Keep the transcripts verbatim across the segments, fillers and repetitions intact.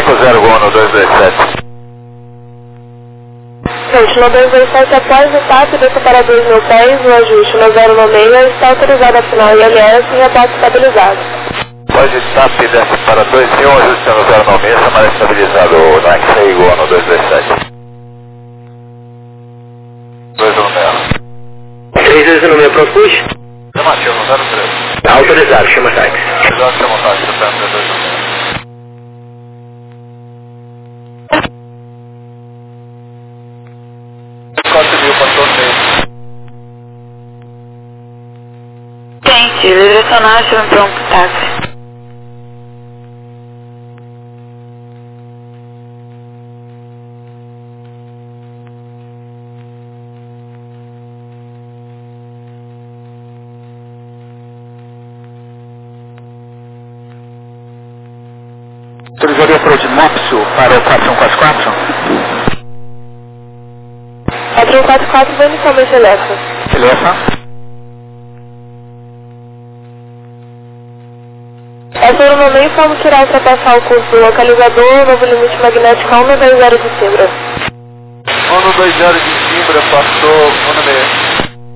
cinco zero Gol no dois dois sete. Gente, no dois dois sete, após o TAP desça para dois mil pés, o ajuste no zero no meio está autorizado a final I L S e reporte estabilizado. Pode estar desce para dois mil, ajuste no zero no meio, mas estabilizado no X-Ray Gol no dois dois sete. dois no meio. três dois no meio, pronto, push? Chamativo, no zero três. Autorizado, chama táxi. Autorizado, chama táxi, dois no meio. quatro mil, passou no meio. Gente, direcionar, chama pronto, táxi. Autorizaria approach Mopsu para o quatro um quatro quatro? quatro um quatro quatro, vai inicialmente eleva. Beleza. Essa no meio, vamos tirar e ultrapassar o curso do localizador, novo limite magnético um dois zero de Simbra. um dois zero de Simbra, passou um no meio.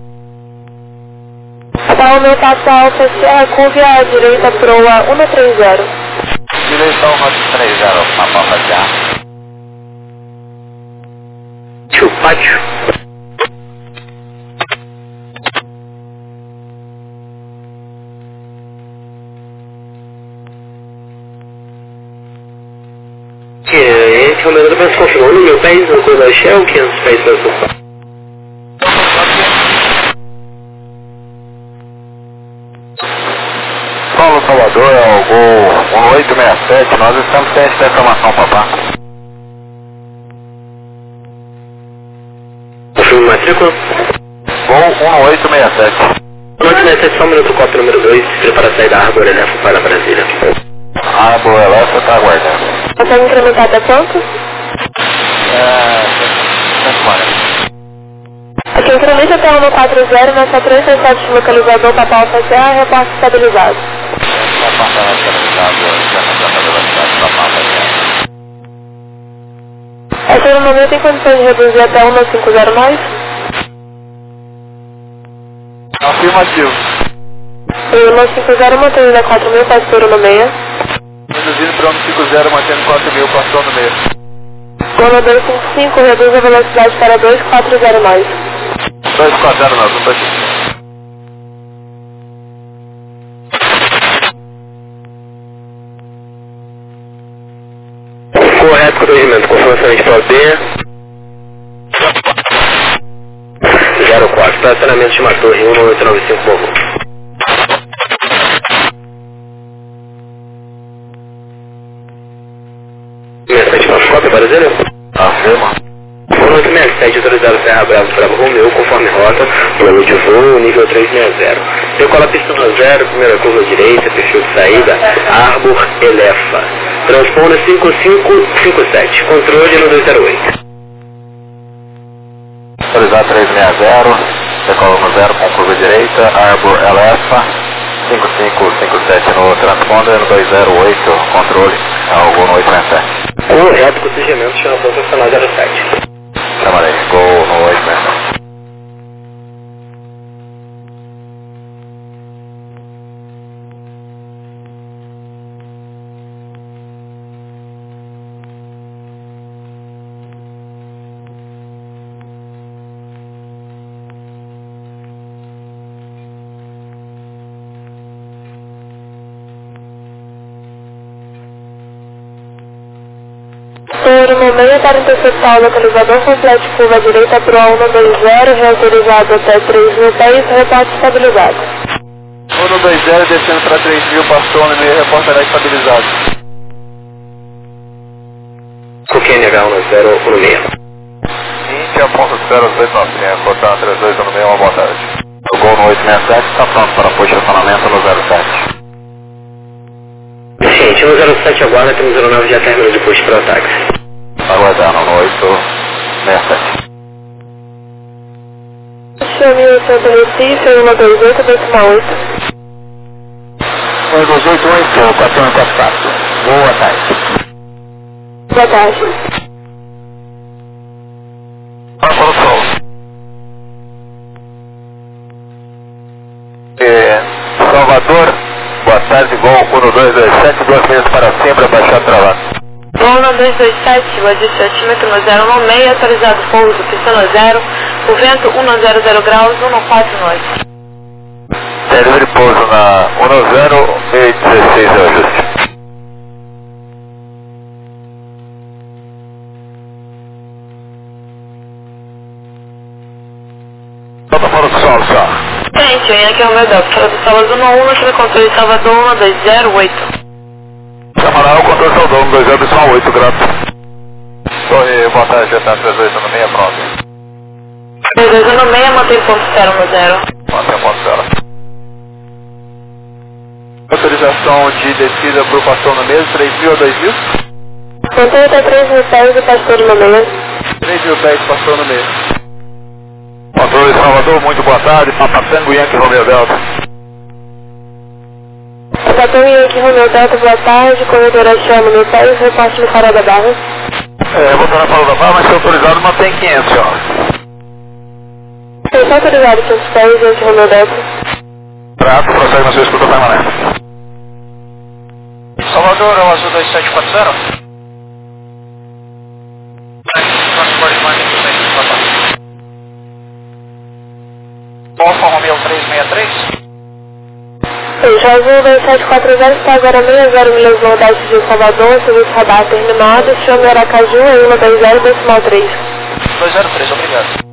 Para aumentar a alfa, Sierra, curve à direita, proa um três zero. Direita um três zero, mapa já. Chupatio. Gente, o meu Brasil confirmou no meu país, no Coisa da Shell, quinhentos pés para sul. Paulo Salvador é o Gol um oito seis sete, nós estamos sem esta informação, papá. Confirmo matrícula? Gol um oito seis sete. um oito seis sete, só um minuto, copo número dois, prepara a sair da Arbor Elefo para Brasília. Arbor Elefo está aguardando. Consegue incrementar até quanto? É... cento e quarenta. Aqui incrementa até um quatro zero, nessa três seis sete de localizador, Papa Alfa Sierra, reporte estabilizado. Essa no momento tem condições de reduzir até um cinco zero mais? Afirmativo. E o um cinco zero mantendo a quatro mil, passou no meio. Reduzindo para um cinco zero, mantendo quatro mil, passou no meio. Gol dois cinco cinco, reduz a velocidade para dois quatro zero mais. dois quatro zero nove, não bate. Correto com o regimento, confirmação de prova B. zero quatro, estacionamento de Matorre um oito nove cinco Morro. Mensagem para cópia, Brasília? Afirma. um oito seis sete, autorizado Serra Bravo, Bravo Romeu, conforme rota, plano de voo, nível três seis zero. Decola pista no zero, primeira curva direita, perfil de saída, Arbor Elefa. Transponder cinco cinco cinco sete, controle no dois zero oito. Autorizado três seis zero, decola no zero com curva direita, Arbor Elefa, cinco cinco cinco sete no transponder, no dois zero oito, controle, é o Gol no oito seis sete. Correto com o segmento, chama profissional zero sete. Chamarei, Gol no oito seis sete. Número no meio para interceptar o localizador completo curva direita para o um dois zero, reautorizado até três mil pés, reporte estabilizado. um dois zero, descendo para três mil, passou no meio, reportará estabilizado. Coquene H um zero um meio. vinte ponto zero dois nove, reportar três dois um meio, uma boa tarde. O Gol no oito seis sete está pronto para posicionamento no zero sete. Gente, no zero sete aguarda, temos zero nove já término de push para o táxi. Aguardando no oito seis sete. Chame o centro Recife, um dois oito, décima oito. um dois oito oito, quatro um quatro quatro. Boa tarde. Boa tarde. Para o sol. É, Salvador, boa tarde, Gol um dois dois sete, duas vezes para cima, baixar travado. Gol um dois dois sete, o ajuste altímetro no zero um seis, atualizado pouso, pista no zero, o vento um zero zero graus, um quatro norte. Delivery pouso na um zero e dezesseis é o ajuste. Volta para o sol, só. Gente, vem aqui ao meu Delta, fala do Salvador um, aqui no controle Salvador um dois zero oito. Samaral, controle Salvador um dois zero oito, grato. Torre, boa tarde, Jeta três dois um seis, pronto. três dois um seis, mantém ponto zero no zero. Mantém ponto zero. Autorização de descida para o pastor no mês, três mil a dois mil? Mantém até três mil pés do pastor no mês. três mil pés, pastor no mês. Controle Salvador, muito boa tarde, Papa Tango Yankee Romeo Delta. Papa Tango Yankee Romeo Delta, boa tarde, corredora chama no pés, repasse no farol da barra. É, vou estar na farol da barra, mas se autorizado mantém quinhentos, senhora. Tem só autorizado quinhentos pés, Yankee Romeo Delta. Prato, prossegue na sua escuta permanente. Salvador, é o azul dois sete quatro zero. Alfa Romeo três seis três. Sim, Azul dois sete quatro zero está agora meia zero milhas de velocidade de Salvador, serviço radar terminado, chame Aracaju em um dois zero decimal três. dois zero três, obrigado.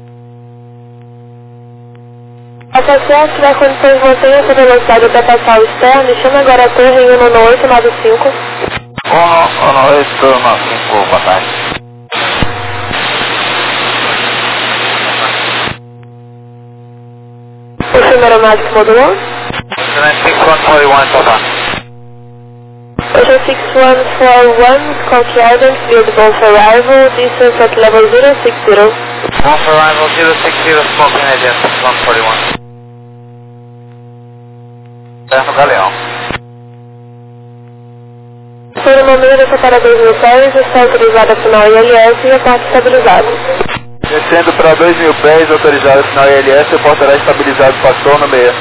A passear, se tiver condições, mantenha essa velocidade até passar o externo e chame agora a torre em um oito nove cinco. um oito nove cinco, boa tarde. O filme aeronáutico modulou? seis um quatro um, Papa. Ocean six one four one, Skokie Island, field goal for arrival, distance at level zero six zero. One for arrival zero six zero, smoking agent, one forty-one. Terno Galeão. Por uma meia para dois mil pés, está autorizada final I L S e a parte estabilizada. Descendo para dois mil pés, autorizado final I L S, o portará estabilizado, passou no meio.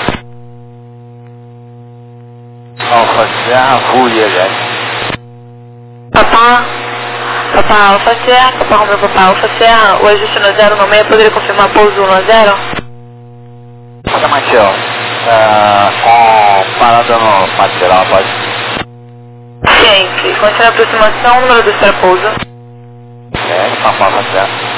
Alfa Serra, Full I L S. Papá, papá Alfa Serra, papá Romeu, papá Alfa Serra, o ajuste no zero no meio, poderia confirmar pouso um a zero? Paga Matiel, uh, com parada no lateral, pode? Ciente, continua a aproximação, número dois para pouso. É, papá Alfa Serra.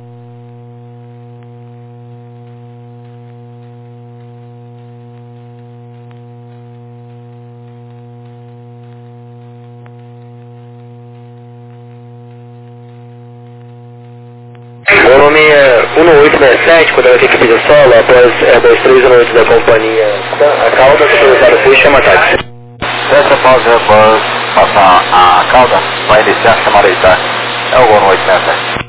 Volume é um oito seis sete, quando ela tem que pedir solo, após Airbus três um oito da companhia. A cauda autorizada por chama táxi. Essa pausa Airbus passar a cauda, vai iniciar a chamada Itar. É o um oito seis sete.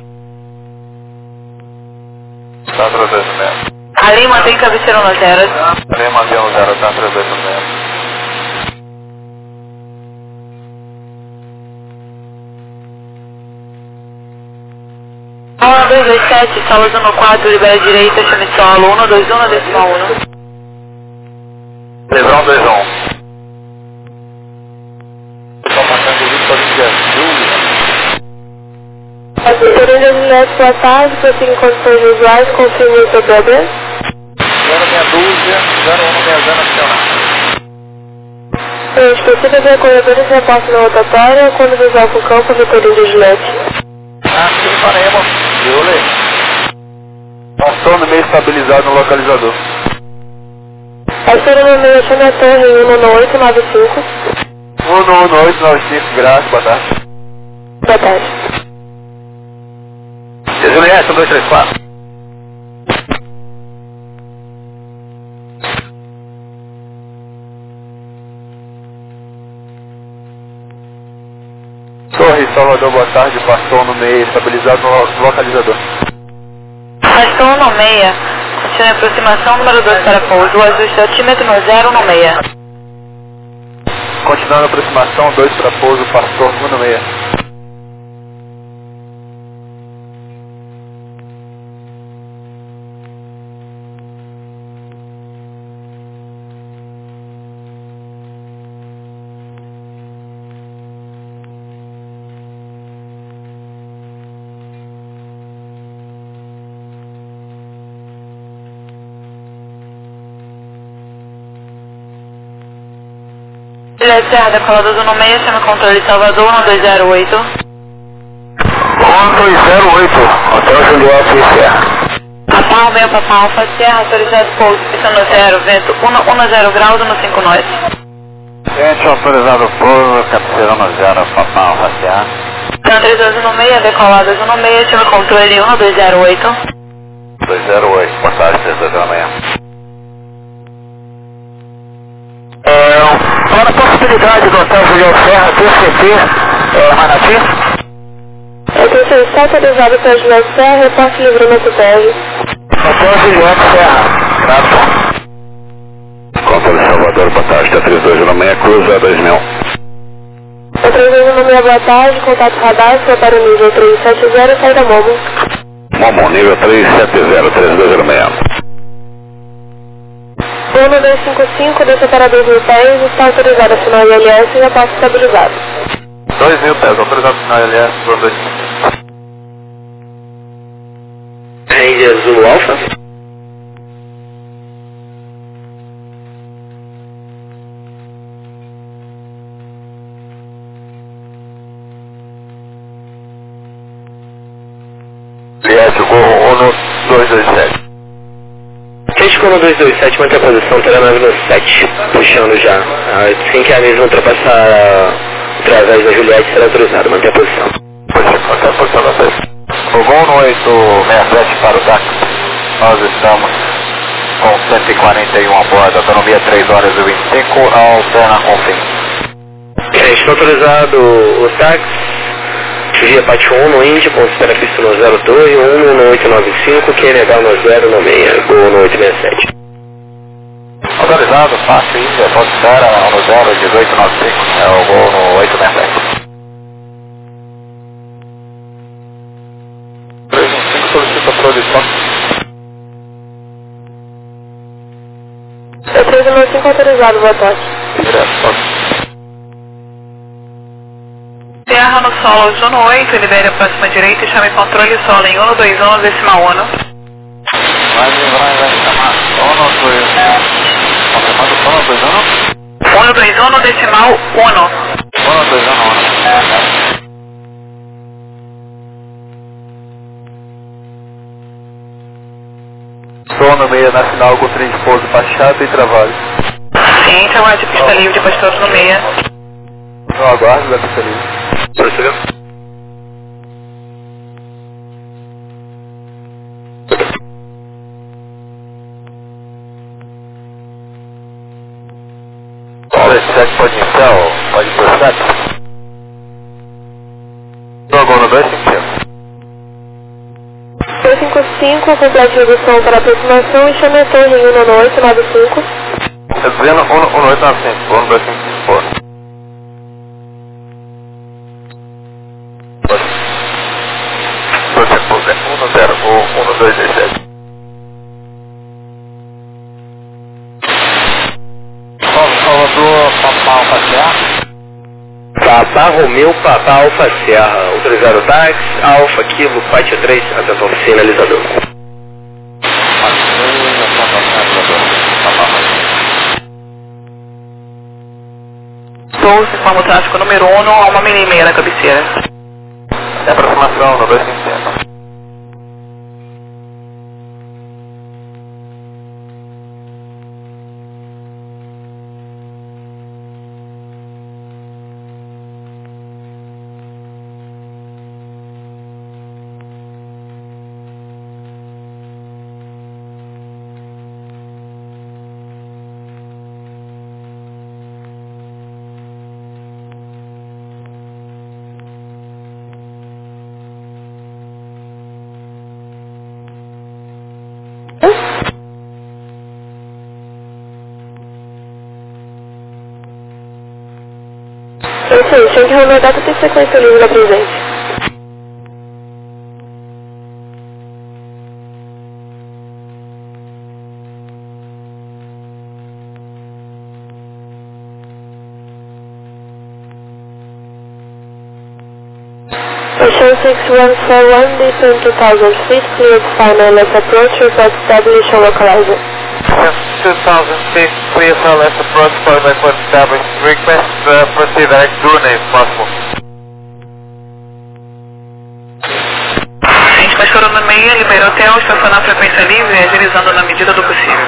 Tá três dois um seis. Ali mantém cabeceira no zero. Ali mantém o zero, tá três dois um seis. um dois dois sete, sala zona quatro, libera direita, chame solo, um dois um, decimal um. três um dois um. Estou marcando Victor India Júlia. Assessoria de Juliette, boa tarde, prossiga em condições visuais, confirme o seu P B. zero seis dúzia, zero um seis zero nacional. Gente, precisa ver corredores de repasse na rotatória, quando visual com o campo, Assessoria de Juliette. Assim faremos, Júlia. Passou no meio estabilizado no localizador. Assessoria no meio, chame a torre em um oito nove cinco. um oito nove cinco, graças, boa tarde. Boa tarde. Juliette, um dois três quatro. Torre Salvador, boa tarde, passou no meio, estabilizado no localizador. Passou no meia, continue a aproximação, número dois para pouso, o ajuste altímetro no zero no meia. Continuando a aproximação, dois para pouso, passou no meio. Juliette Serra, decolador do meia, chama controle Salvador, um dois zero oito. um dois zero oito, Hotel Juliette Serra. Papá Romeu, Papá Alfa Serra, autorizado pouso, pista no zero, vento um zero graus, no cinco nós. Gente, autorizado pouso, cabeceira no zero, Papá Alfa Serra. Autorizado no meia, decolado no meia, chama controle um dois zero oito. dois zero oito, passagem três dois zero meia. É, para a possibilidade do Hotel Juliette Serra, T C P, é, Manati? Eu tenho serviço autorizado para Juliette Serra, reporte livramento dez. Hotel Juliette Serra, grato. Controle Salvador, boa tarde, T três dois zero seis, cruza dois mil. T três dois zero seis, boa tarde, contato radar, prepara o nível três sete zero, saída Momo. Momo, nível três sete zero, três dois zero seis. um dois cinco cinco, desce para dois mil pés, está autorizado a sinal I L S e reporte estabilizado. dois mil pés, autorizado a sinal I L S, dois dois cinco. Ranger Zulu Alpha. Juliette, Gorro um dois dois sete. Gente, um dois dois sete, mantém a posição, terá nove no sete, puxando já. Assim que a mesma ultrapassar através da Juliette, será autorizado, mantém a posição. Mantém a posição da sete. O voo no oito seis sete para o D A C, nós estamos com cento e quarenta e um a bordo, autonomia três horas e vinte e cinco, alterna com fim. Gente, está autorizado os táxis, Via Pátio um no Índia, considera pista no zero dois, um no oito nove cinco, Q N H no zero no seis, Gol no oito seis sete. Autorizado, fácil, Índia, considera no zero dezoito nove cinco, é o Gol no oito seis sete. três um cinco solicita produção. É três um cinco autorizado, boa tarde. Direto, Terra no solo, Juno oito, libere a próxima direita e chame controle solo em um dois um, decimal um. Vai, vai, vai chamar um dois um. Confirmado um dois um? um dois um, decimal um. um dois um. Estou no meio nacional com trem de pouso baixado e trabalho. Sim, chamar de pista livre de Pastoros no meia. No aguardo da pista livre. Percebeu? sete pode iniciar, pode ir por sete. Estou no dois cinco. dois cinco cinco, complete redução para aproximação e chame a torre em um oito nove cinco. Estou dizendo um oito nove cinco, um dois cinco. um zero, um dois dois sete. Salvador, Papá Alfa Serra. Papá Romeu, Papá Alfa Serra, autorizado táxi, Alfa Kilo, Pátio três, atenção sinalizador. Souza, informa o tráfego número um a uma milha e meia na cabeceira. É aproximação no dois cinco cinco. É isso aí, tinha que reunir a data de sequência livre da presente. Ocean six one four one, descend two thousand feet, cleared final left approach, report established on localizer. two thousand feet. clear for left approach, followed by code established. Request uh, proceed direct Drone if possible. A gente passou no meio, liberou hotel, estacionar a frequência livre, agilizando na medida do possível.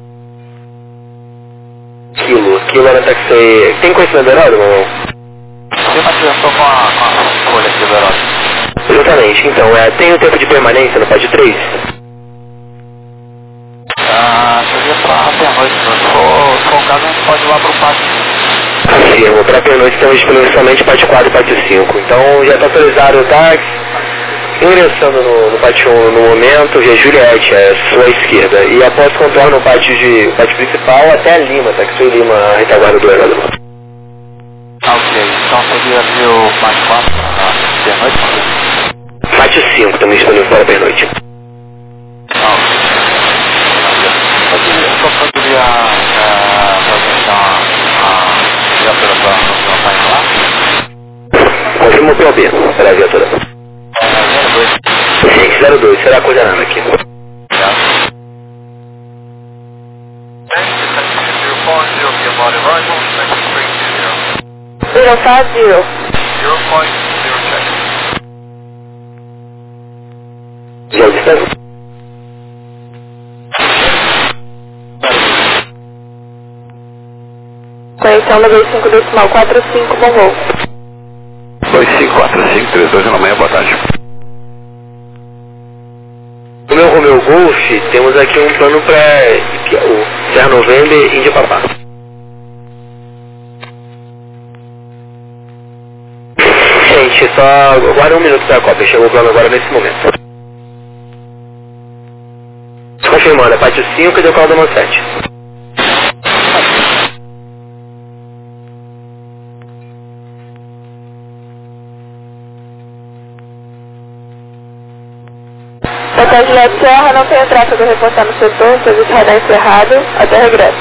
Kilo, Kilo era táxi. Tem conhecimento do Herói, não? Sim, mas eu estou com a, com a folha aqui do Herói. Exatamente, então, é, tem o tempo de permanência no PAD três? Ah, seria para pernoite, se for, se for o caso a gente pode ir lá para o pátio. Afirmo, para pernoite estamos disponíveis somente PAD quatro e PAD cinco, então já está autorizado o táxi, ingressando no, no pátio um no momento, via Juliette, é sua esquerda, e após contorno o pátio, de, pátio principal até Lima, táxi Lima, a retaguarda do aeródromo. Ok, então seria ali o pátio quatro, a pernoite? Pátio cinco também disponível para pernoite. Não. Eu só poderia uh, fazer então a viatura para não sair lá? Confirma o P O B para a viatura. Sim, zero dois, será coordenada aqui. zero five zero. zero point zero check. Já distância? Conexão no dois cinco decimal quatro cinco, bom voo. dois cinco quatro cinco três dois, amanhã, boa tarde. No meu Romeo Golf, temos aqui um plano para o Serra November Índia Papá. Gente, só aguarda um minuto da cópia, chegou o plano agora nesse momento. Confirmando, é pátio cinco e decola do sete. Hotel Juliette Serra, não tem tráfego reportado no setor, serviço radar encerrado, até regresso.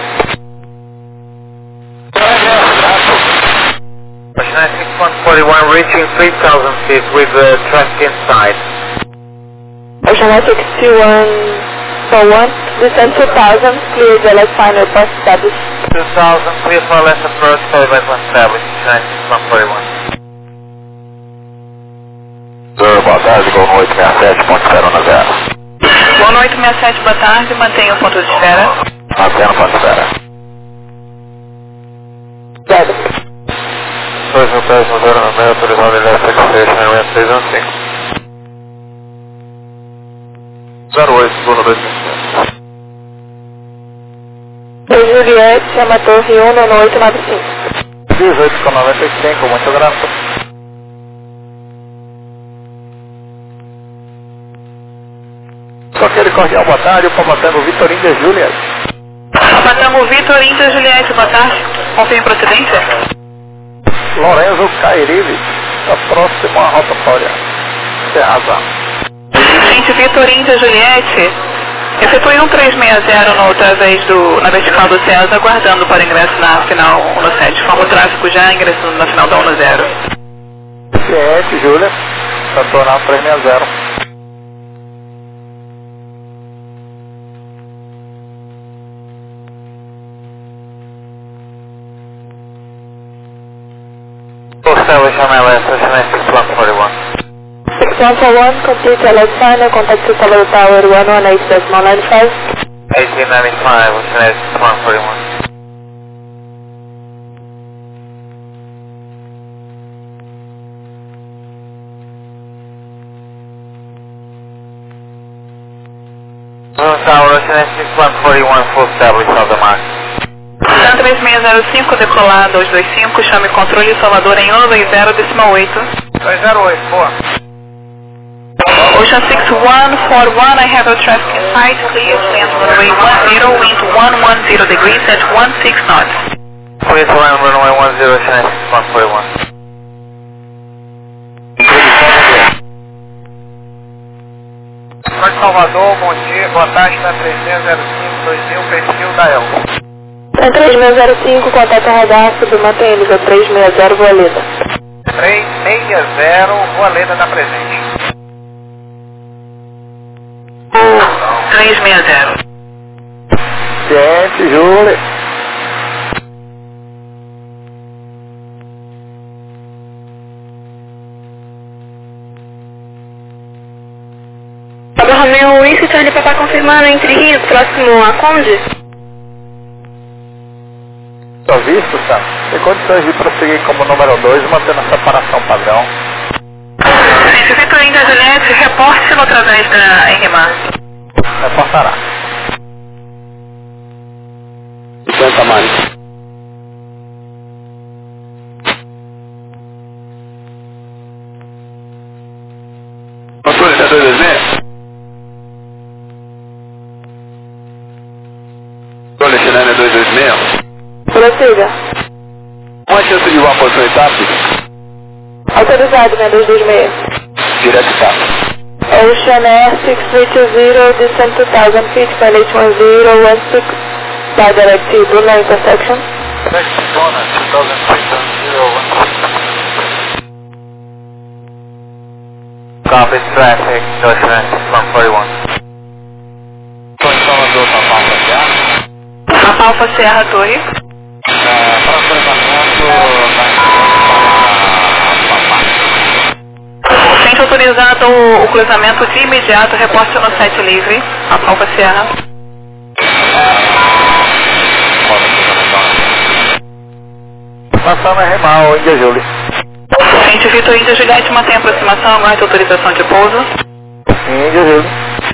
Ocean six one four one reaching three thousand feet with the traffic inside. Ocean six two one four one, descend two thousand, clear the left final bus established. two thousand, clear for left approach, followed by one established, Ocean six one four one. Senhor, boa tarde, Gol oito seis sete, ponto zero na zero. Gol oito seis sete, boa tarde, mantenha o ponto de espera. Mantendo o ponto de espera. Zero. dois hotéis no zero no meio, autorizado ele é seis seis um cinco. zero oito, Bruno dois cinco sete. dois Juliette, chama Torre um, nono oito nove cinco. dezoito com noventa e cinco, muito graças. Só aquele cordial boa tarde, o Papatango Vitor Índia Juliette. Papatango Vitor Índia Juliette, boa tarde. Confirme procedência. Lorenzo Cairibe, a próxima rotatória. Serra. Gente, Vitor Índia Juliette, efetue um três seis zero no através do, na vertical do César, aguardando para ingresso na final um no sete. Forma o tráfego já ingressando na final da um no zero. Ciente, Júlia, Santonal três seis zero. Establish M L S, Ocean six one four one. six one four one, complete L S final, contact to Tower Tower one one eight decimal nine five. eighteen ninety-five, Ocean six one four one. Moon Tower, Ocean six one four one, full established on the mark. Ocean três seis zero cinco, decolar dois dois cinco, chame controle Salvador em um dois zero decimal oito. dois zero oito, boa. Ocean six one four one, I have a traffic in sight, clear, land runway one zero, wind one one zero degrees at one six knots. Clear to land runway one zero, Ocean six one four one. Porto Salvador, bom dia, boa tarde, na três seis zero cinco dois mil, perfil da El. É três seis zero cinco, contato radar, submantém eles três seis zero, Voaleda. três seis zero, Voaleda da presente. três seis zero. Ciente, Júlio. Pablo Romeo, isso Charlie Papá confirmando entre Rios, próximo a Conde? Tô visto, tá? Tem condições de prosseguir como número dois, mantendo a separação padrão. Gente, Vitor Índia Juliette, reporte-no através da R M A. Reportará. cinquenta mais. Controle C dois dois seis. Controle C N dois dois seis. Prossiga. Uma chance de uma posição e TAP. Autorizado, né, dois dois seis. Direto e TAP. Ocean Air six three two zero, descend two thousand feet, pilot one zero one six, by directive, Brunel intersection. Next corner, two thousand feet on zero one six. Copy traffic, Ocean one forty-one. Condição do Alfa Serra. Papa Alfa Serra Torre. Para cruzamento O centro autorizado o cruzamento de imediato, reporte no site livre, Papa Alfa Serra. Passando a remar o Índia Júlio. Gente, Vitor Índia Juliette, mantém a aproximação, aguarde autorização de pouso. Índia Júlio.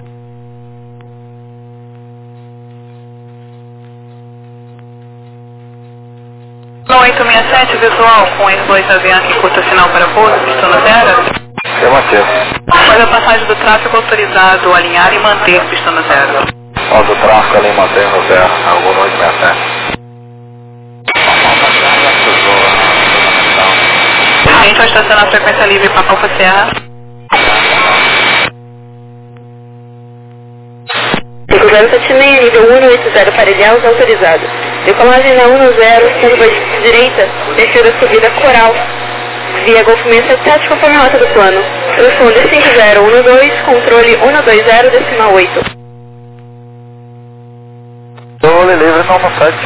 oito seis sete, visual com S dois Avianca, curta sinal para pouso, pistona zero. Afirmativo. Após a passagem do tráfego autorizado, alinhar e manter pistona zero. Após o tráfego ali mantendo zero, algum oito seis sete. A gente vai estacionar a frequência livre Papa Alfa Serra. cinco zero sete seis, nível cento e oitenta para Ilhéus, autorizado. Decolagem na cento, curva de direita, descida subida Coral, via Golfo sessenta e sete, conforme a rota do plano. Responde cinco zero um dois, controle cento e vinte, decimal oito. Controle livre no sete.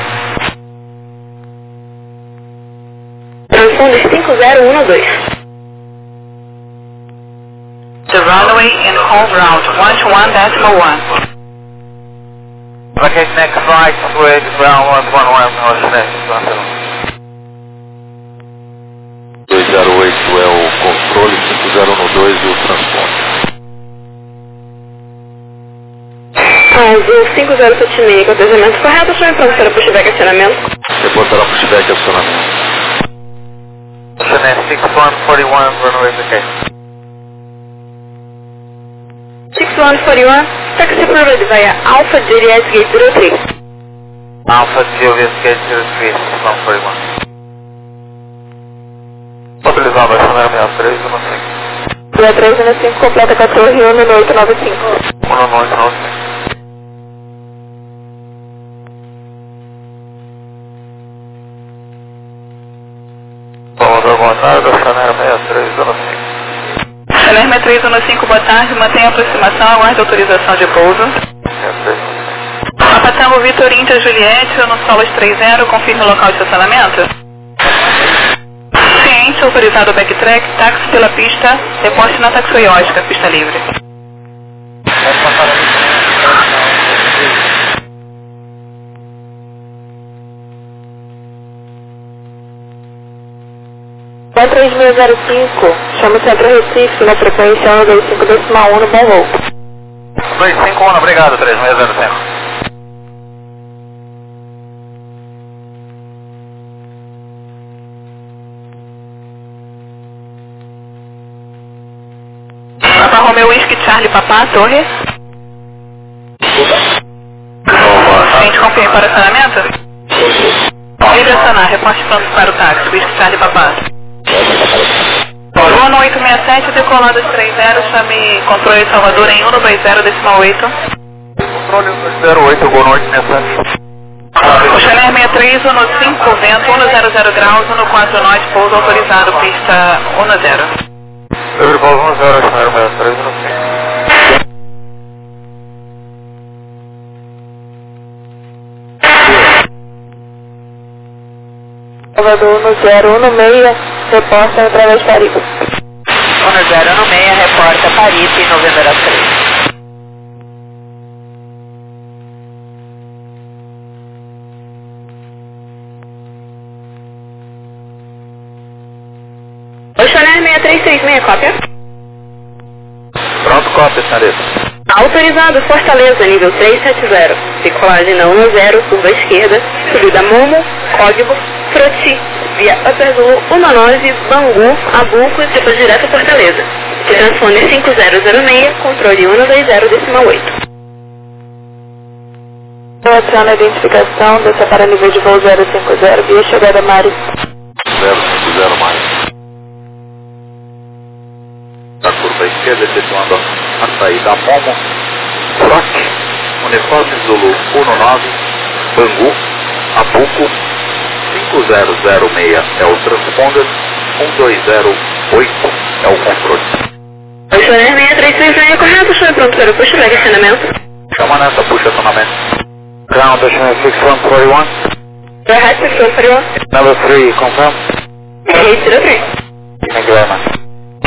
Responde cinco zero um dois. The runway in home route one two one decimal one. Okay, next flight with ground one one one, Ocean dois zero oito é o controle, cinco zero um dois o transporte. Azul cinco zero sete seis, acompanhamento correto, só então para pushback acionamento. Reportará pushback acionamento. Ocean six one four one, runway okay. six one four one, taxi approved via Alpha Juliet Gate zero three. Alpha Julius Gate zero three, six one four one. Autorizado, acionar sessenta e três, não sei. sessenta e três no cinco, completa com a torre um oito nove cinco. um oito nove cinco. Boa tarde, Chanel sessenta e três, não sei. Chanel sessenta e três um cinco, boa tarde, mantém a aproximação, aguarde autorização de pouso. Papa Tango Vitor Índia Juliette, no Solos três zero, confirme o local de estacionamento. Ciente, autorizado o backtrack, táxi pela pista, reporte na taxoiótica, pista livre. um três seis zero cinco, chama o Centro Recife na frequência um dois cinco decimal um no bom voo. dois cinco um, obrigado, três seis zero cinco. Papa Romeo Whisky Charlie Papá, torre. Gente, confirme para o acionamento. Livre acionar, reporte pronto para o táxi, Whisky Charlie Papá. Boa oito seis sete, decolado três zero, chame controle de Salvador em um dois zero decimal oito. Controle um zero oito, boa noite, seis sete. O Chanel sessenta e três, um cinco, vento, um zero zero graus, um quatro nós, pouso autorizado, pista um zero. Livre pouso um zero, Chanel sessenta e três, um cinco. Salvador no zero um seis, reporta através de Paripe. um zero um seis, reporta Paripe, Novembro três. Oceaner seis três seis seis, cópia. Pronto, cópia, senhorita. Autorizado, Fortaleza, nível trezentos e setenta. Decolagem na um zero, curva esquerda, subida Momo, Código, Froti, via Upper Zulu, um nove, Bangu, Abuco e depois direto a Fortaleza. Se transfone cinco zero zero seis, controle um dois zero, decimal oito. Adiciona a identificação, desça para nível de voo zero cinco zero, via chegada Mari. zero cinco zero mais. Da curva esquerda, efetuando a saída Momo, Froti, Uniforme Zulu um nove, Bangu, Abuco, cinco zero zero seis é o transponder, um dois zero oito é o controle. Oceaner seis três seis seis, correto, estou pronto para o push leg acionamento. Chama nessa, puxa acionamento. Ground Oceaner six one four one. Correto, six one four one. Number three, confirm. eight zero three. Thank you very much.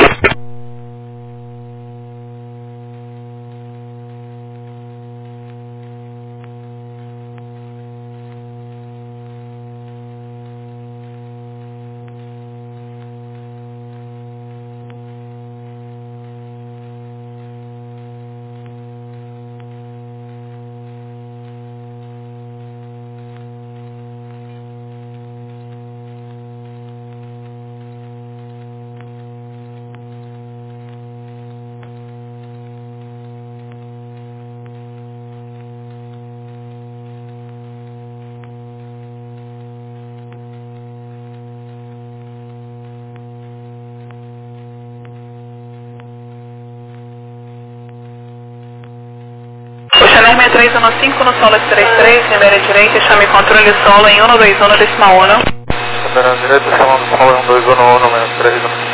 Oceaner seis três um cinco no solo três três, primeira direita, chame controle solo em um dois um, decimal um. Primeira direita, chamando solo em um dois um, um, menos três um.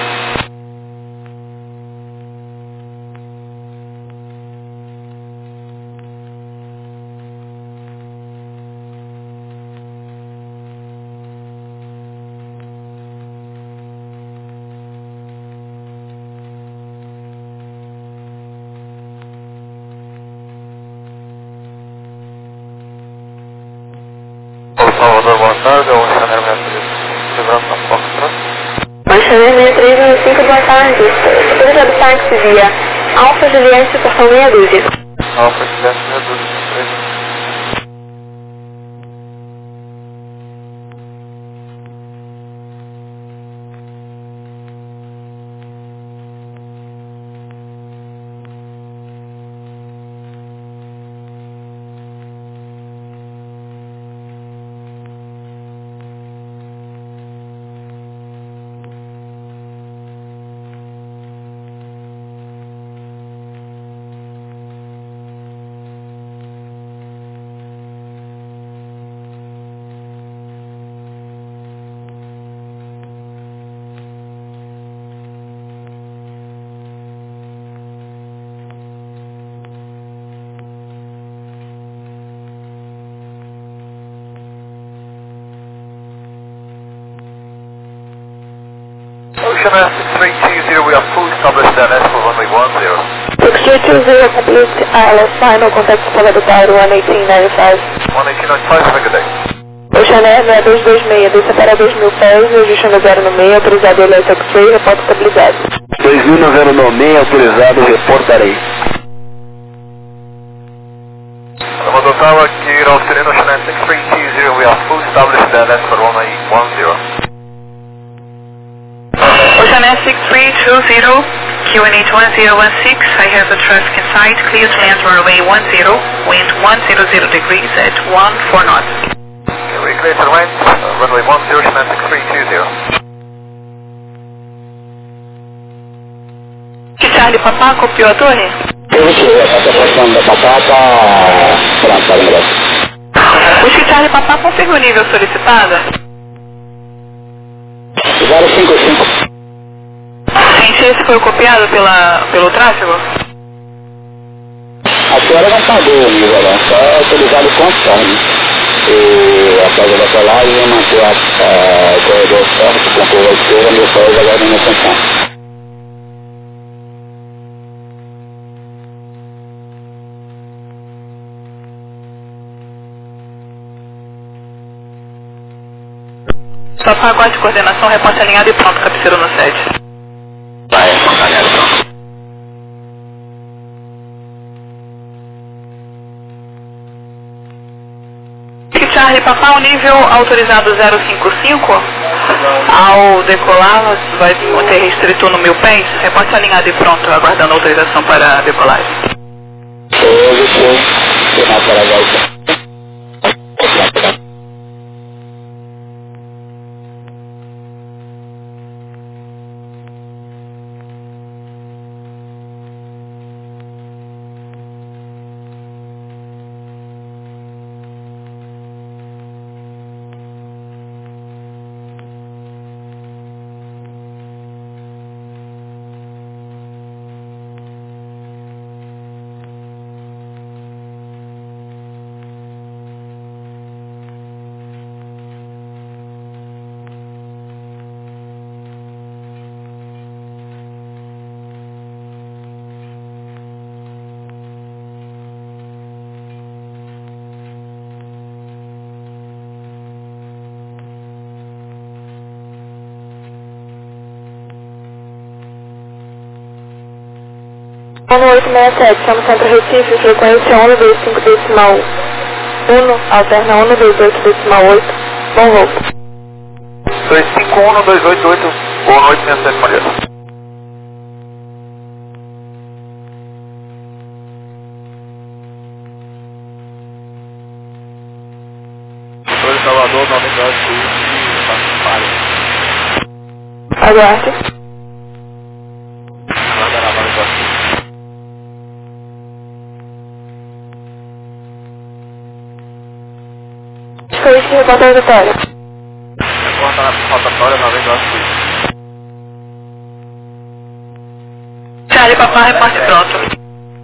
Salvador, boa tarde, é o Oceaner seis três, lembrando na Foxtrot. Oceaner seis três um cinco, boa tarde. Autorizado táxi via Alfa Juliette, portão meia dúzia. Alfa Juliette, meia dúzia, três um. Oceaner six three two zero, we are full established N S for runway one zero. six three two zero, complete I L S final, contact Salvador Tower one eighteen ninety-five. one eighteen ninety-five, have a good day. Oceaner seis dois dois seis, desça para dois mil pés, registro no zero no meio, autorizado L S X-Ray, reporte estabilizado. dois mil no zero no meio, autorizado, reportarei. Salvador Tower, good afternoon, Oceaner six three two zero, we are full established N S for runway one zero. Oceaner six three two zero, Q N H one zero one six, I have the traffic in sight, clear to land runway one zero, wind one hundred degrees at one four knots. Okay, we clear to the wind, uh, runway one zero, Oceaner six three two zero. Que Charlie Papá copiou a torre? O que Charlie Papá confirma o nível solicitado? zero cinco cinco. Gente, esse foi copiado pela, pelo tráfego? A senhora não pagou o nível, não, só autorizado conforme. e a casa da colagem ia manter a, a, o corredor certo com a curva esquerda, meu solo agora na atenção. Só pagote de coordenação, reporte alinhado e pronto, cabeceiro no sede. Vai, reporte alinhado e pronto. Charlie, Papá, o nível autorizado zero cinco cinco, ao decolar vai ter restrito no mil pence, reporte alinhado e pronto, aguardando autorização para a decolagem. um oito seis sete, estamos Centro Recife, frequência um dois cinco decimal um, alterna um dois oito decimal oito, bom voo. dois cinco um dois oito oito, boa noite, minha sete Maria. Dois Salvador, nove graus sul, Aguarde. Aguarda na vaga do Foi isso que reporta a rotatória. Reporta na rotatória, nove graus sul. Charlie, Papá, reporte pronto.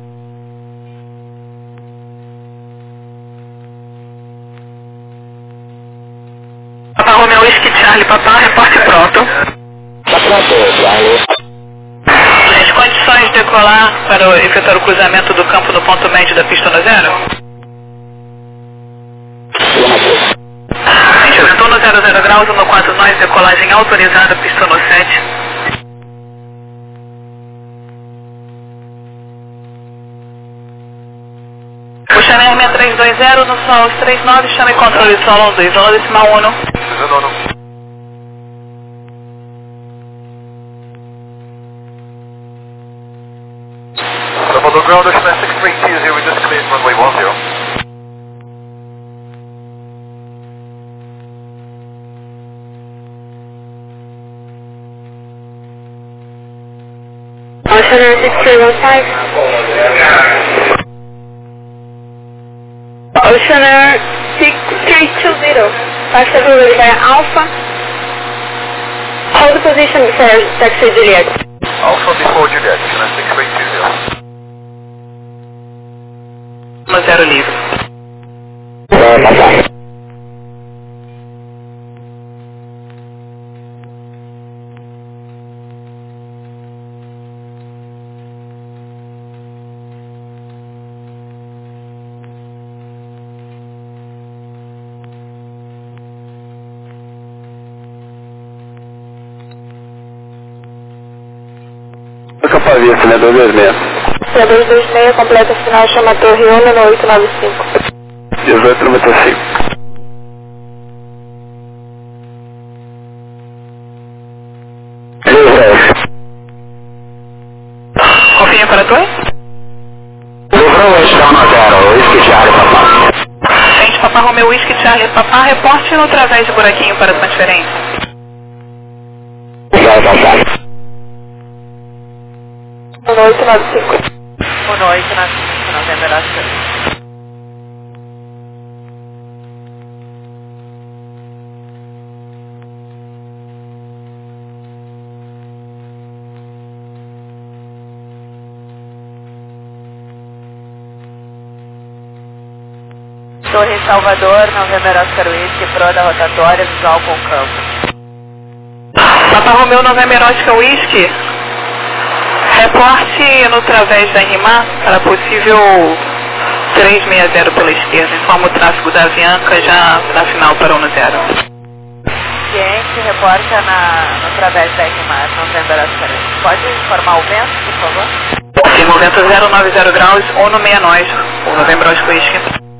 Papá, Romeu, Whisky, Charlie, Papá, reporte pronto. Tá pronto, Charlie. As condições de decolar para o- efetuar o cruzamento do campo no ponto médio da pista no zero? A gente aumentou no zero zero graus, um quatro nós, decolagem autorizada, pista no sete. O Chanel seis três dois zero no sol três nove, chame controle solo um dois um decimal um. Salvador ground, Ocean six three two zero, we just cleared runway one zero. Oceaner six three one five. Oceaner six three two zero. Taxa Juliet by Alpha. Hold the position before taxi Juliet. Alpha before Juliet, Ocean six three two zero. No zero livre. Nunca fazia, né? dois dois seis. C dois dois seis, completa final, chama Torre Uno no oito nove cinco. dezoito noventa e cinco. Confirme para tu? Livrou estação no zero, Whisky Charlie, Papá. Gente, Papá Romeu, Whisky, Charlie, Papá, reporte no através de buraquinho para transferência. Obrigado, Papá. No oito nove cinco. Boa noite, na novembro. Torre Salvador, November Oscar Whisky, Pro da rotatória, visual com campo. Papa Romeu, November Oscar Whisky. Reporte no través da RIMAR para possível trezentos e sessenta pela esquerda. Informa o tráfego da Avianca já na final para um zero. Ciente, reporta na, no través da RIMAR, November Oscar Whisky. Pode informar o vento, por favor? Sim, o vento zero nove zero graus, ou no meia nós, o November Oscar Whisky.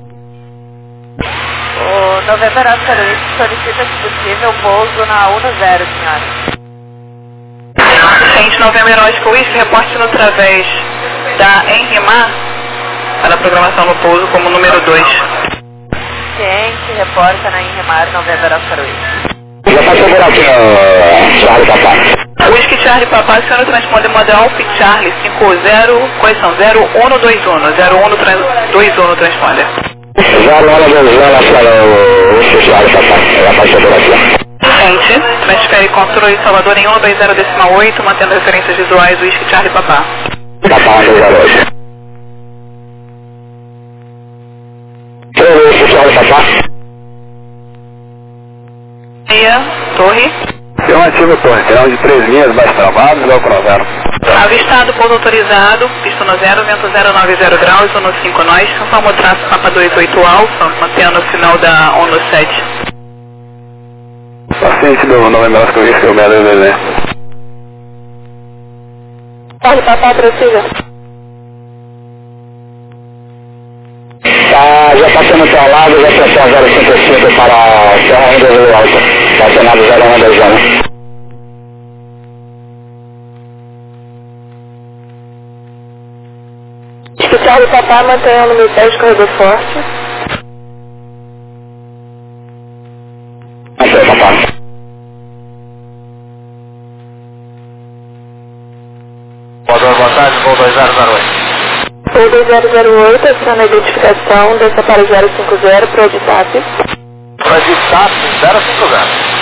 O November Oscar Whisky solicita, se possível, pouso na um zero, senhora. Ciente, November Oscar Whisky, reporte no través da RIMAR para a programação no pouso como número dois. Ciente, reporta na RIMAR, November Oscar Whisky. Já passou por aqui, uh, Charlie Papai. Whisky Charlie Papai, o senhor transponder model Alp Charlie cinco zero, quais são? zero um dois um, zero um dois um no transponder. zero um dois um, Whisky Charlie Papai. Já passou por aqui. Gente, transfere controle Salvador em um dois zero decimal oito, mantendo referências visuais Whisky Charlie Papá. Papá um dois zero oito. Whisky Charlie Papá. Meia, torre. Tem um ativo torre, terão de três linhas, baixo travado, igual para zero. Avistado, pouso autorizado, pista no zero, vento zero nove zero graus, um no cinco nós, informa o traço Papa dois oito Alfa, mantendo o sinal da um no sete. Paciente do November Oscar Whisky, o Belo Bebê. Pode passar, prossiga. Tá, já passando para o lado, já pressão zero cinco cinco para a Serra ainda do Alto. Estacionado zero um dois um. Especial do Papá, mantenha o número dez, corredor forte. Mantém, Papá. Salvador, boa tarde, voo dois zero zero oito. Voo dois zero zero oito, adiciona a identificação, desça para zero cinco zero, para o Editap. Para Editap, zero cinco zero.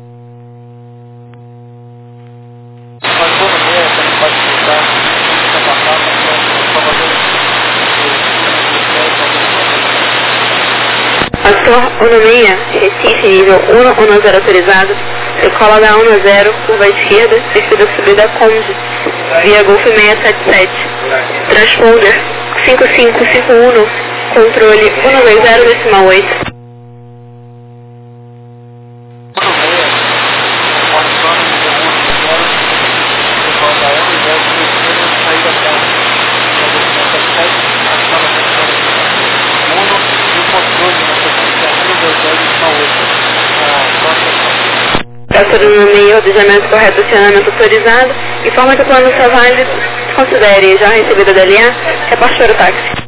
Astor Onomeia, Recife, nível um um zero autorizado, decola da um zero, curva esquerda, descida subida Conde, via Golf seiscentos e setenta e sete. Transponder cinco cinco cinco um, controle um dois zero decimal oito. Trator no meio, ordenamento correto, acionamento autorizado, informa que o plano só válido, considere já recebida da L A, reporte para o táxi.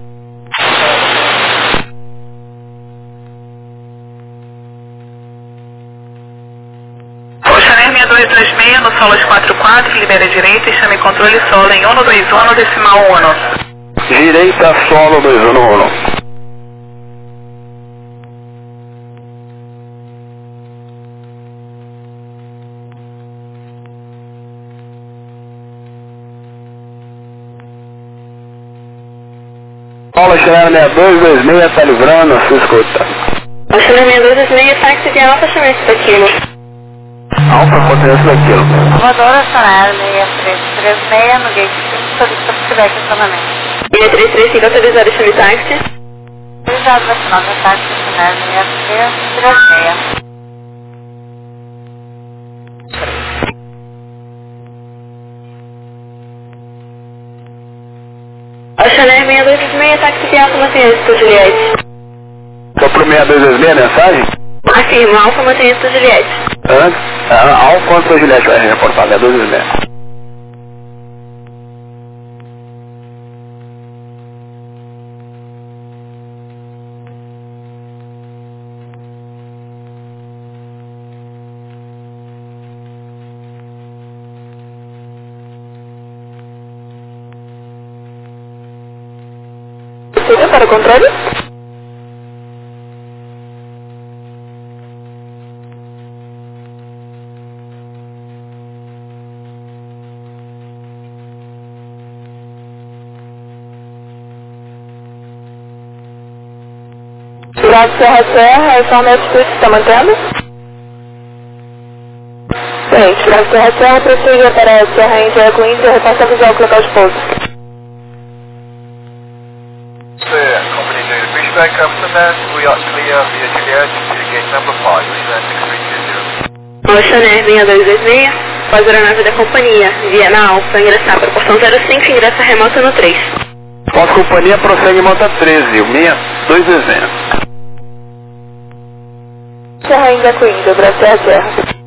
Chanel seis dois dois seis no Solas quatro quatro, libera direita e chame controle solo em um dois um no decimal um. Direita, solo dois um um. Paula Chanel seis dois dois seis, está livrando a sua escuta. O Chanel seis dois dois seis, táxi de Alfa, chame da quilo. Alfa, potência daquilo. Salvador, Chanel seis três três seis, no gate cinco, solicita se tiver questionamento. seis três três cinco, autorizado, chame táxi. Autorizado, nacional da táxi, Chanel seis três três seis. O Chanel seis dois dois seis, táxi de Alfa, mantenha êxito, Juliette. Só pro seis dois dois seis a mensagem? Afirma, Alfa, mantenha êxito, Juliette. Antes, a Alfa antes da Juliette vai reportar, seis dois dois seis. Siga para o controle. Bravo Serra Serra, informe a altitude que está mantendo? Bem, Bravo Serra Serra, prossiga para a Serra Índia com Índia, repassa visual com local de pouso. Company data pushback up to that, we are clear via Juliet to gate number five, descend six three two zero. Oceaner seis dois dois seis, após a aeronave da companhia, via na Alfa, ingressar para portão zero cinco, ingressa remota no três. Após companhia, prossegue mota treze, o seis dois dois zero. Serra Índia com Índia, Bravo Serra Serra.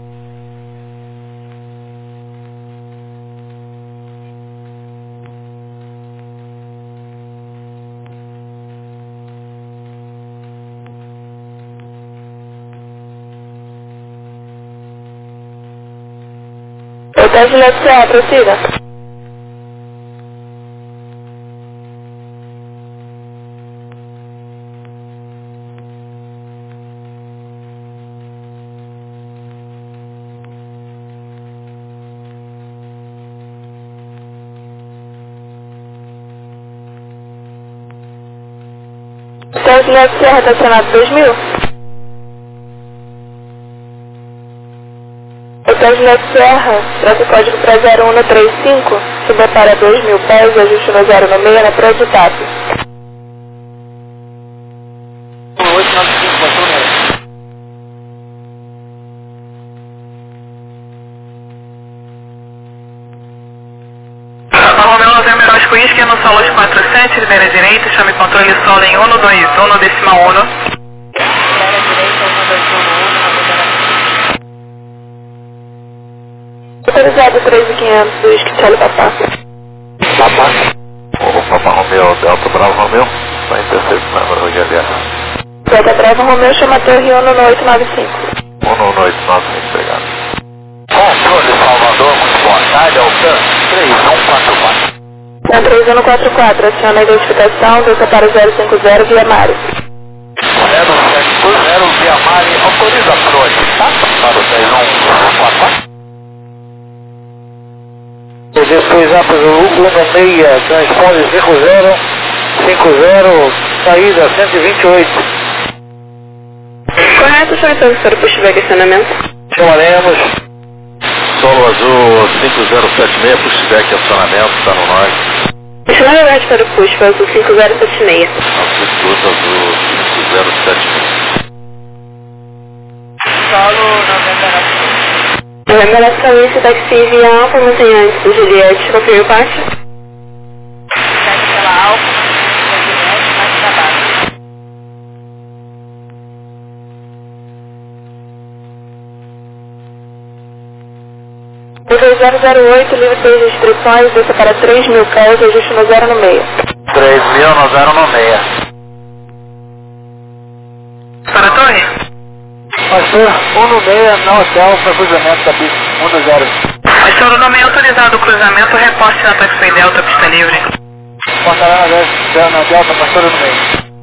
Hotel Juliette Serra, prossiga. Hotel Juliette Serra, estacionado dois mil. Hotel Juliette Serra, troca o código para zero um no três cinco, suba para dois mil pés, ajuste no zero no meio na pré de TAP. oito nove cinco, passou o meio. Romeu Novembro Osco Whisky no Solos quatro sete, libera direita, chame controle solo em um dois um, decimal um. Libera direita, um dois um um, Autorizado três mil e quinhentos, Whisky Charlie Papá. Papá. O Papa Romeu, Delta Bravo Romeu, vai intercept number Rogério. Delta Bravo Romeu, chama a torre um no oito nove cinco. um no oito nove cinco, obrigado. Controle Salvador, muito boa tarde, Alcan três um quatro quatro. Na três um quatro quatro, aciona a identificação, desça para zero cinco zero via Mari. zero sete zero via Mari, autoriza a Prode, tá? Para o três um quatro quatro. dezesseis A para o um no seis, transponder cinco zero, cinco zero, saída cento e vinte e oito. Correto, chama então para o pushback acionamento. Chamaremos. Solo Azul cinco zero sete seis, pushback acionamento, está no norte. Chama a verdade para o push, para o cinco zero sete seis. Altitude Azul cinco zero sete seis. Solo noventa. Novembro Alaska, táxi via Alfa, mantém antes do Juliette, confirme o parte. Segue pela Alfa, via Juliette, mais para baixo. dois zero zero oito, livre três restrições, desça para três mil pés, ajuste no zero no meio. três mil no zero no meio. Para a torre? Pastor, um no meio, não hotel, para cruzamento da pista, um no zero. Pastor, o nome autorizado o cruzamento, reporte na Taxway Delta, pista livre. Portará na Delta, pastor no meio.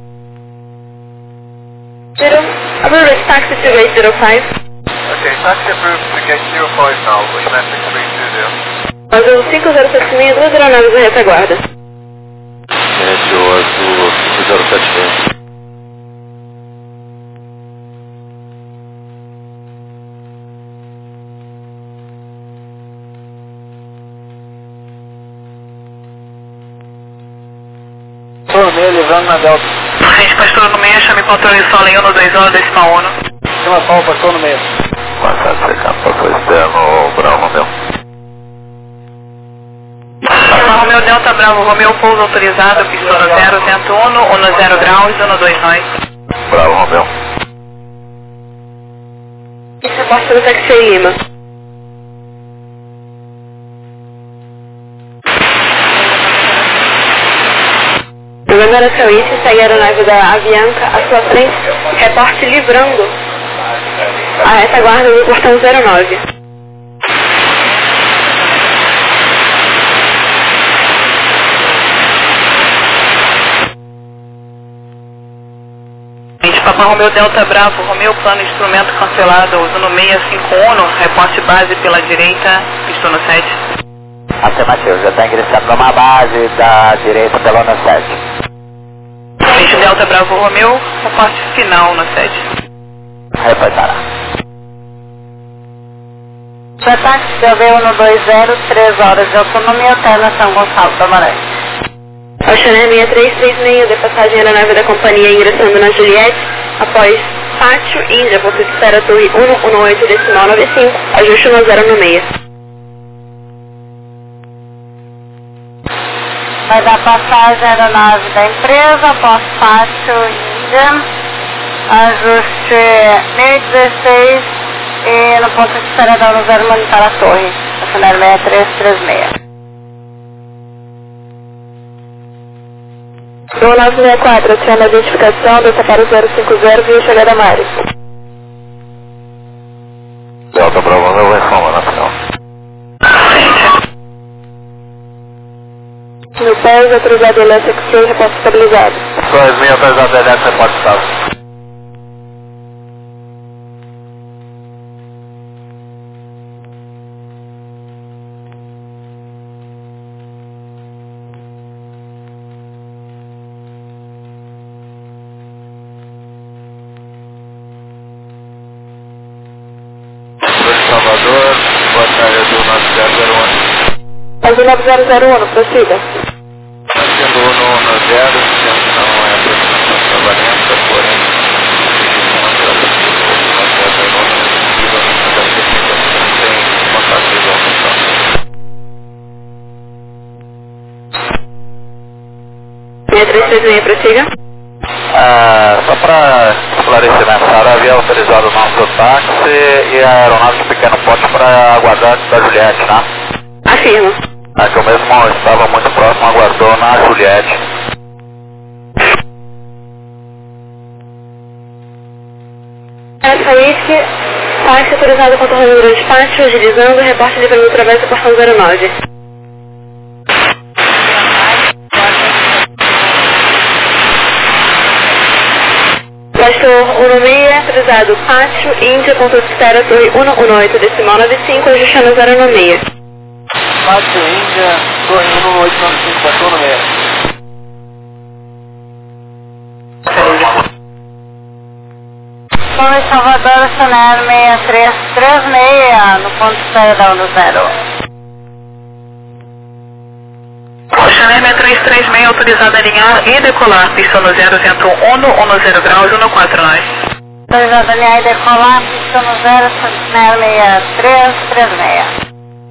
Zero, approved taxi to gate zero five. Ok, taxi approved to gate zero five now, descend six three two zero. Azul cinco zero sete seis, duas aeronaves na retaguarda. Gente, o Azul cinco zero sete seis. Pastor no meio, livrando na Delta. Gente, pastor no meio, chame controle solo em um dois um, decimal um. Chama só o pastor no meio. Passado secando, passou externo, Bravo Romeu. Alfa Romeu Delta Bravo Romeu, pouso autorizado, pista no zero, vento um, um no zero graus, um no dois nós. Bravo Romeu. Esse reporte do taxi Lima. Novembro Alaska Whisky, segue a aeronave da Avianca à sua frente, reporte livrando a retaguarda do portão zero nove. Papa Romeu Delta Bravo, Romeu plano instrumento cancelado, uso no seis cinco um, reporte base pela direita, pistão no sete. Afirmativo, já está ingressando numa base da direita pelo ano sete. Gente Delta Delta Bravo Romeu, reporte final no sede. Reportará. Ataque C B um dois zero, três horas de autonomia, hotel na São Gonçalo do Amarante. Oceaner seis três três seis, de passagem aeronave da companhia ingressando na Juliette, após Pátio Índia, ponto de espera Torre um um oito, decimal nove cinco, ajuste no zero no meio. Vai dar passagem aeronave da empresa, após Pátio Índia, ajuste mil e dezesseis e no ponto de espera da um zero monitor a torre, Oceaner seis três três seis. um nove seis quatro, aciona a identificação, desça para o zero cinco zero, via chegada a Mari. Delta Bravo Romeu, vai informar na final. No pés, autorizado L S X seis, reporte estabilizado. dois mil, autorizado L S, reporte estável. Salvador, portaria do nove zero zero um. Azul nove zero zero um, prossiga. Sendo um no zero, intenção é a aproximação trabalhenta, porém, não tem contato visual no chão. seis três três seis, prossiga. Ah, só para esclarecimento, a havia autorizado o nosso táxi e a aeronave de pequeno porte para aguardar da Juliette, né? Afirmo. É que eu mesmo estava muito próximo, aguardou na Juliette. Essa Whisky, táxi autorizado com torre de pátio, agilizando, reporte de voo através do portão zero nove. Pastor Unomia, autorizado pátio, Índia, ponto de espera, torre um um oito, decimal nove cinco, ajustando zero no meio. Pátio Índia, torre um um oito nove cinco, pastor no meio. Torre Salvador, Oceaner seis três três seis, no ponto de espera da um zero. Oceaner seis três três seis, autorizado a alinhar e decolar, pista no zero, vento um no zero graus, um quatro nove. Autorizado a alinhar e decolar, pista no zero, Oceaner seis três três seis.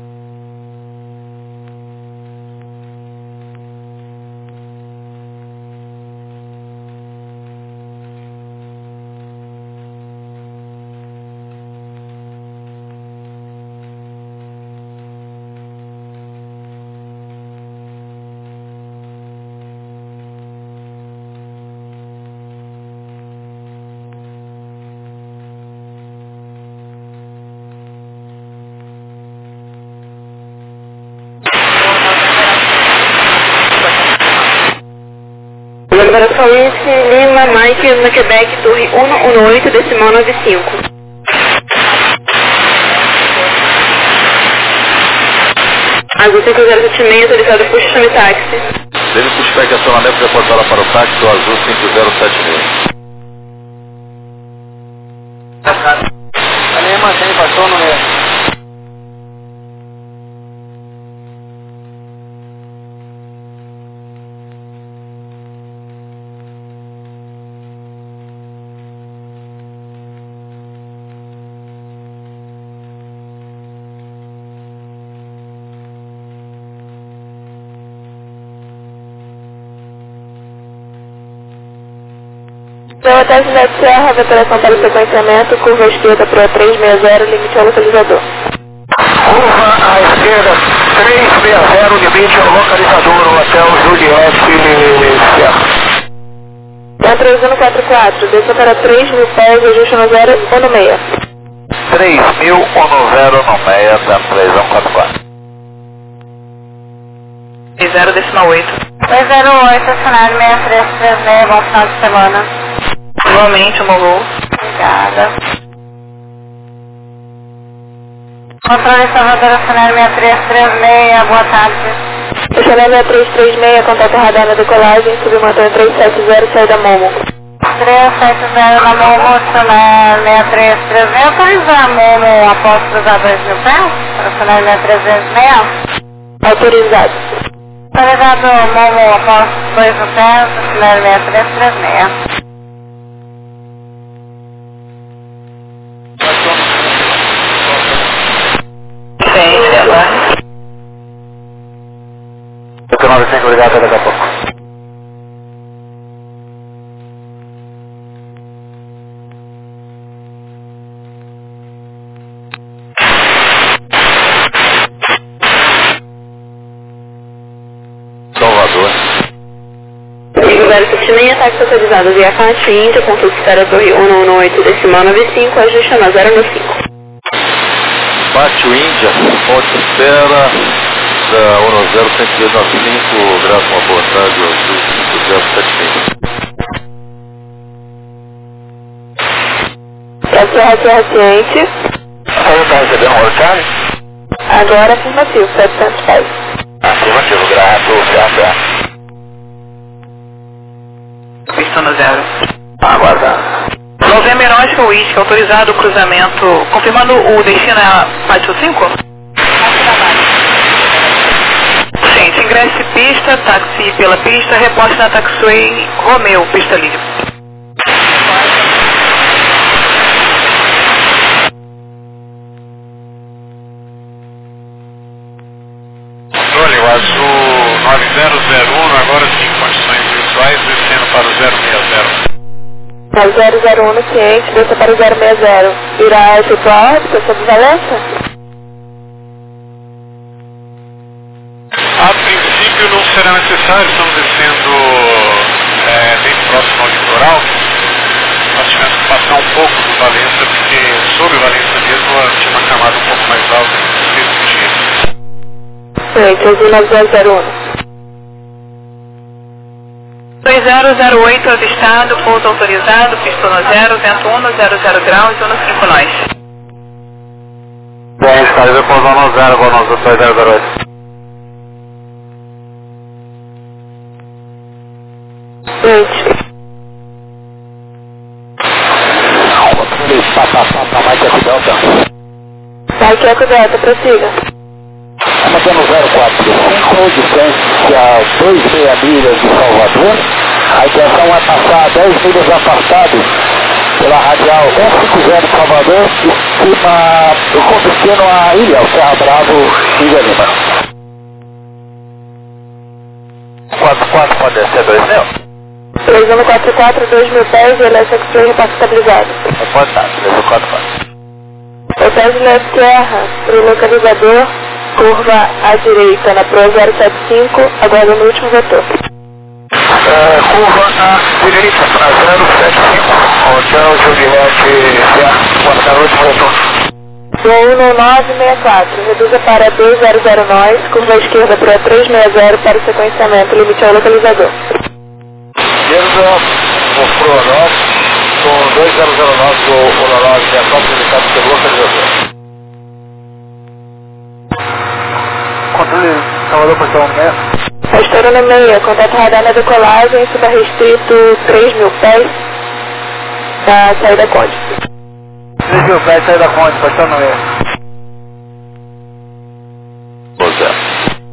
Operação Whisky, Lima, Mike, no Quebec, torre um um oito, decimal nove cinco. Azul cinco zero sete seis, autorizado por chame táxi. Deve puxar que acionamento reportada para o táxi do Azul cinco zero sete seis. Ali mantém, passou no meio. Seu hotel Cidade Serra, operação para o sequenciamento, curva esquerda para três seis zero, limite ao localizador. Curva à esquerda, três seis zero, limite ao localizador, hotel Juliette Serra. três um quatro quatro, desça para três mil pés, ajuste no zero um no meio. três mil um no zero no meia, três um quatro quatro. zero decimal oito. dois zero oito, Oceaner seis três três seis, bom final de semana. Igualmente, Mogul. Obrigada. Controle Salvador, Oceaner seis três três seis, boa tarde. Estacionário seis três três seis, contato radar na decolagem, submontão três sete zero, saída Momo. três sete zero na Momo, estacionário seis três três seis, autorizar a Momo após cruzar dois mil pés, para estacionário seis três três seis. Autorizado. Autorizado Momo após dois mil pés, estacionário seis três três seis. Sim, agora. Eu tenho nove cinco ligado daqui a pouco. Salvador. Ligo zero sete seis, ataque autorizado via F A T Índia, ponto de espera Torre um um oito, decimal nove cinco, ajuste na zero nove cinco. Pátio Índia, ponto de espera da um zero cento e noventa e cinco, graças a uma boa tarde ao cinco zero sete seis. Terra Terra Ciente. A senhora está recebendo um orçário? Agora afirmativo, setecentos pés. Afirmativo, graças, graças. Pista no zero. Aguardar. Novembro Oscar Whisky, autorizado o cruzamento, confirmando o destino é Pátio cinco? Gente, ingresse pista, táxi pela pista, reposte na taxiway Romeu, pista livre. Olha, o azul nove zero zero um, agora sim, condições visuais, descendo para o zero seis zero. zero zero um no ciente, desça para o zero seis zero. Irá efetuar órbita sobre Valença? A princípio não será necessário, estamos descendo é, bem próximo ao litoral. Nós tivemos que passar um pouco do Valença, porque sobre o Valença mesmo tinha uma camada um pouco mais alta que nos fez fugir. Ciente, azul nove zero zero um. dois zero zero oito avistado, pouso autorizado, pista no zero, vento um, zero zero graus, um cinco nós. Bem, cara, eu vou pousar no zero, vou no dois zero zero oito. Ciente. Mike Eco Delta. Mike Eco Delta, prossiga. Mantendo zero quatro cinco, distância dois vírgula seis milhas de Salvador. A intenção é passar dez milhas afastado pela radial cento e cinquenta de Salvador, em cima do destino a ilha, o Serra Bravo, Ilha Lima. quatro quatro pode descer dois mil? três um quatro quatro, dois mil pés, L S X-Ray repasse estabilizado. Pode estar, três um quatro quatro. Hotel de Leste Terra, para o localizador, curva à direita na Pro zero sete cinco, aguarda no último vetor. É, curva à direita para zero sete cinco, Hotel Juliette Serra, aguarda no último vetor. Voo um nove seis quatro, reduza para dois zero zero nós, curva à esquerda para três seis zero para o sequenciamento, limite ao localizador. Esquerda, o Pronov, com dois zero zero nove, o Pronov de Acrópole limitado pelo localizador. Controle Salvador para São Mé. Restaurante meia, contato radar na decolagem, subarrestrito três mil pés, da saída Conde. três mil pés, saída Conde, Pastor Noé. Pois é.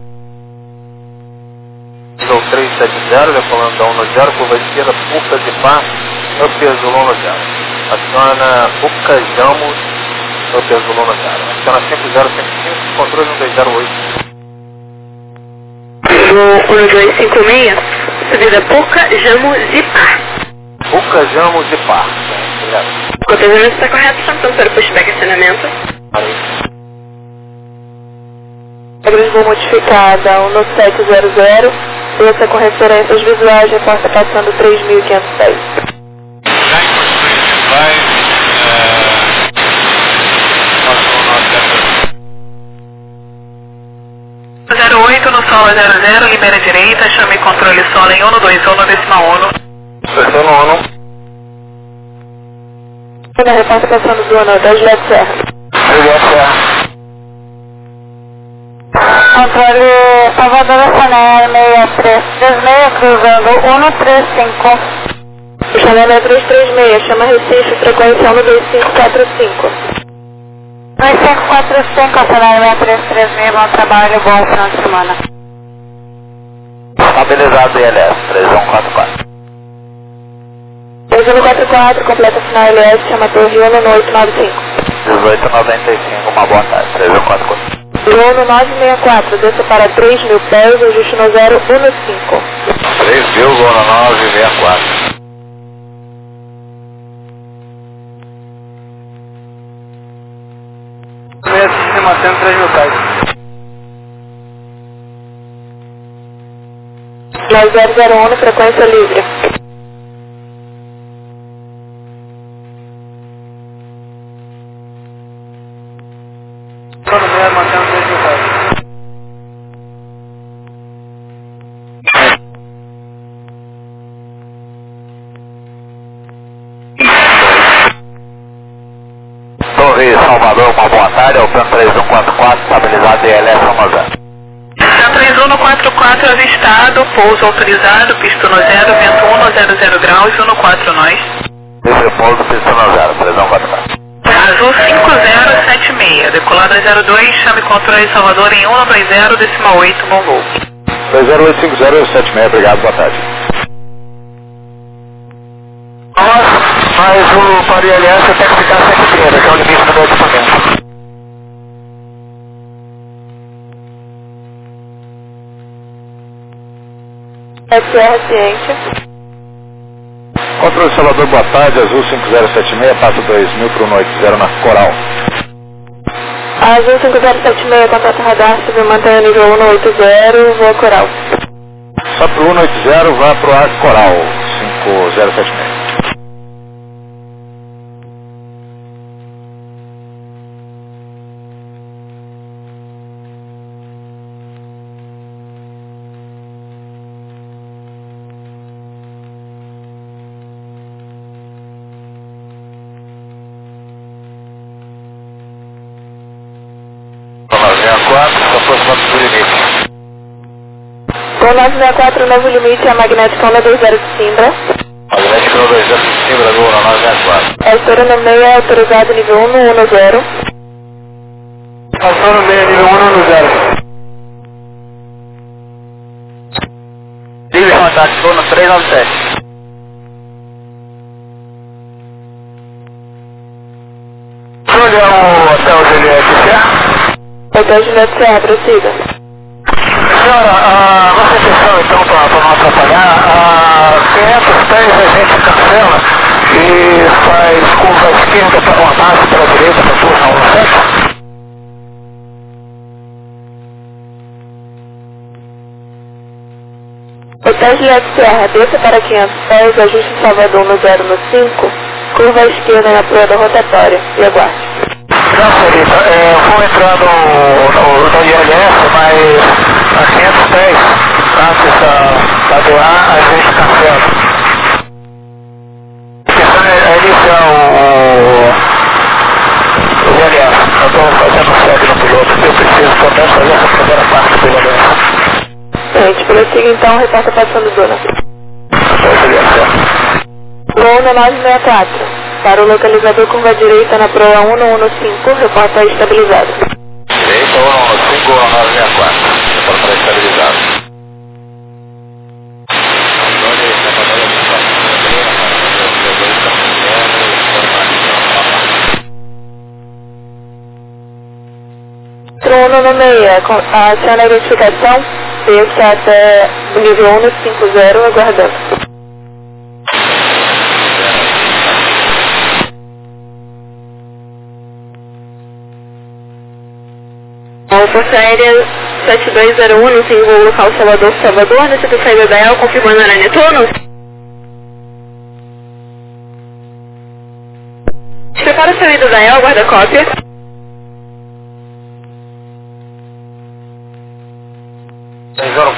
Nível três sete zero, decolando da um no zero, curva esquerda, Puca de Pá, up azulão no zero. Aciona Puca Jamos, up azulão no zero. Aciona cinco zero cinco cinco, controle um dois zero oito. Voo um dois cinco seis, subida Puca, Jamo, Zipar. Puca Jamos e Pá. Obrigado. O conteúdo está correto, estamos para o pushback acionamento. Regras voo modificada um sete zero zero, desça com referências visuais, reporta passando três mil e quinhentos pés. Já em condições visuais, é, passou o nosso zero oito no solo zero zero, libera direita, chame controle solo em um dois um no decimal um. Pressão no ONU. Na reporta passando do ano da Juliette Serra. Juliette Serra. Controle Salvador Chanel seis três três seis, cruzando um três cinco. Chanel seis três três seis, chama Recife, frequência um dois cinco quatro cinco. dois cinco quatro cinco, Chanel seis três três seis, bom trabalho, bom final de semana. Estabilizado I L S, três um quatro quatro. três um quatro quatro, completa final L S, chama Torre um oito nove cinco. dezoito noventa e cinco, uma boa tarde, três um quatro quatro. Bruno nove seis quatro, desça para três mil pés, ajuste no zero um cinco. três vírgula nove seis quatro. Sistema cento, três mil pés. zero zero um, frequência livre. Todo mesmo, mantendo três mil pés. Torre Salvador, uma boa tarde, Alpan três um quatro quatro, estabilizado I L S um zero. três um quatro quatro avistado, pouso autorizado, pista no zero, vento um zero zero graus, um quatro nós. Livre pouso, pista no zero, três um quatro quatro. Azul cinco zero sete seis, decolada zero dois, chame controle Salvador em um dois zero, decimal oito, bom voo. dois zero oito cinco zero sete seis, obrigado, boa tarde. Mas o para o I L S tem que ficar cento e trinta, que é o limite do meu equipamento. S R ciente. Controle Salvador, boa tarde, Azul cinco zero sete seis, passa dois mil para o um oito zero na Coral. Azul cinco zero sete seis, contato radar, submantenha nível um oito zero, voa Coral. Só para o um oito zero, vá para o ar Coral, cinco zero sete seis. Com nove seis quatro, novo limite, a magnética um dois zero de Simbra. Magnética um dois zero de Simbra, Lula, nove seis quatro. A estoura no meio é autorizado nível um um zero. Passou no meio, nível um no zero. Livre contato, estou no três nove sete. Olha o Hotel Juliette Serra. Hotel Juliette Serra, prossiga. Senhora, ah, nossa intenção então, para não atrapalhar, ah, quinhentos pés a gente cancela e faz curva à esquerda para uma base, para a direita, para turma um sete. Hotel Juliette Serra, desça para quinhentos pés, ajuste Salvador no zero no cinco, curva à esquerda na proa da rotatória e aguarde. Não, senhorita, é, eu vou entrar no, no, no I L S, mas a quinhentos pés, antes da, da D A, a gente cancela. A questão é, é iniciar o, o I L S. Eu estou fazendo sede no piloto, eu preciso também fazer essa primeira parte do I L S. Gente, prossiga então, reporta passando dona. Lona nove seis quatro. Para o localizador curva direita na proa um um cinco, reporta estabilizado. Direita um um cinco nove seis quatro, reporta estabilizado. Trono no meia, aciona a identificação, desça até o nível um cinco zero, aguardando. A Força Aérea sete dois zero um, no voo local Salvador, Salvador, necessita saída da E L, confirmando a Netuno. Prepara a saída da E L, guarda cópia. seis zero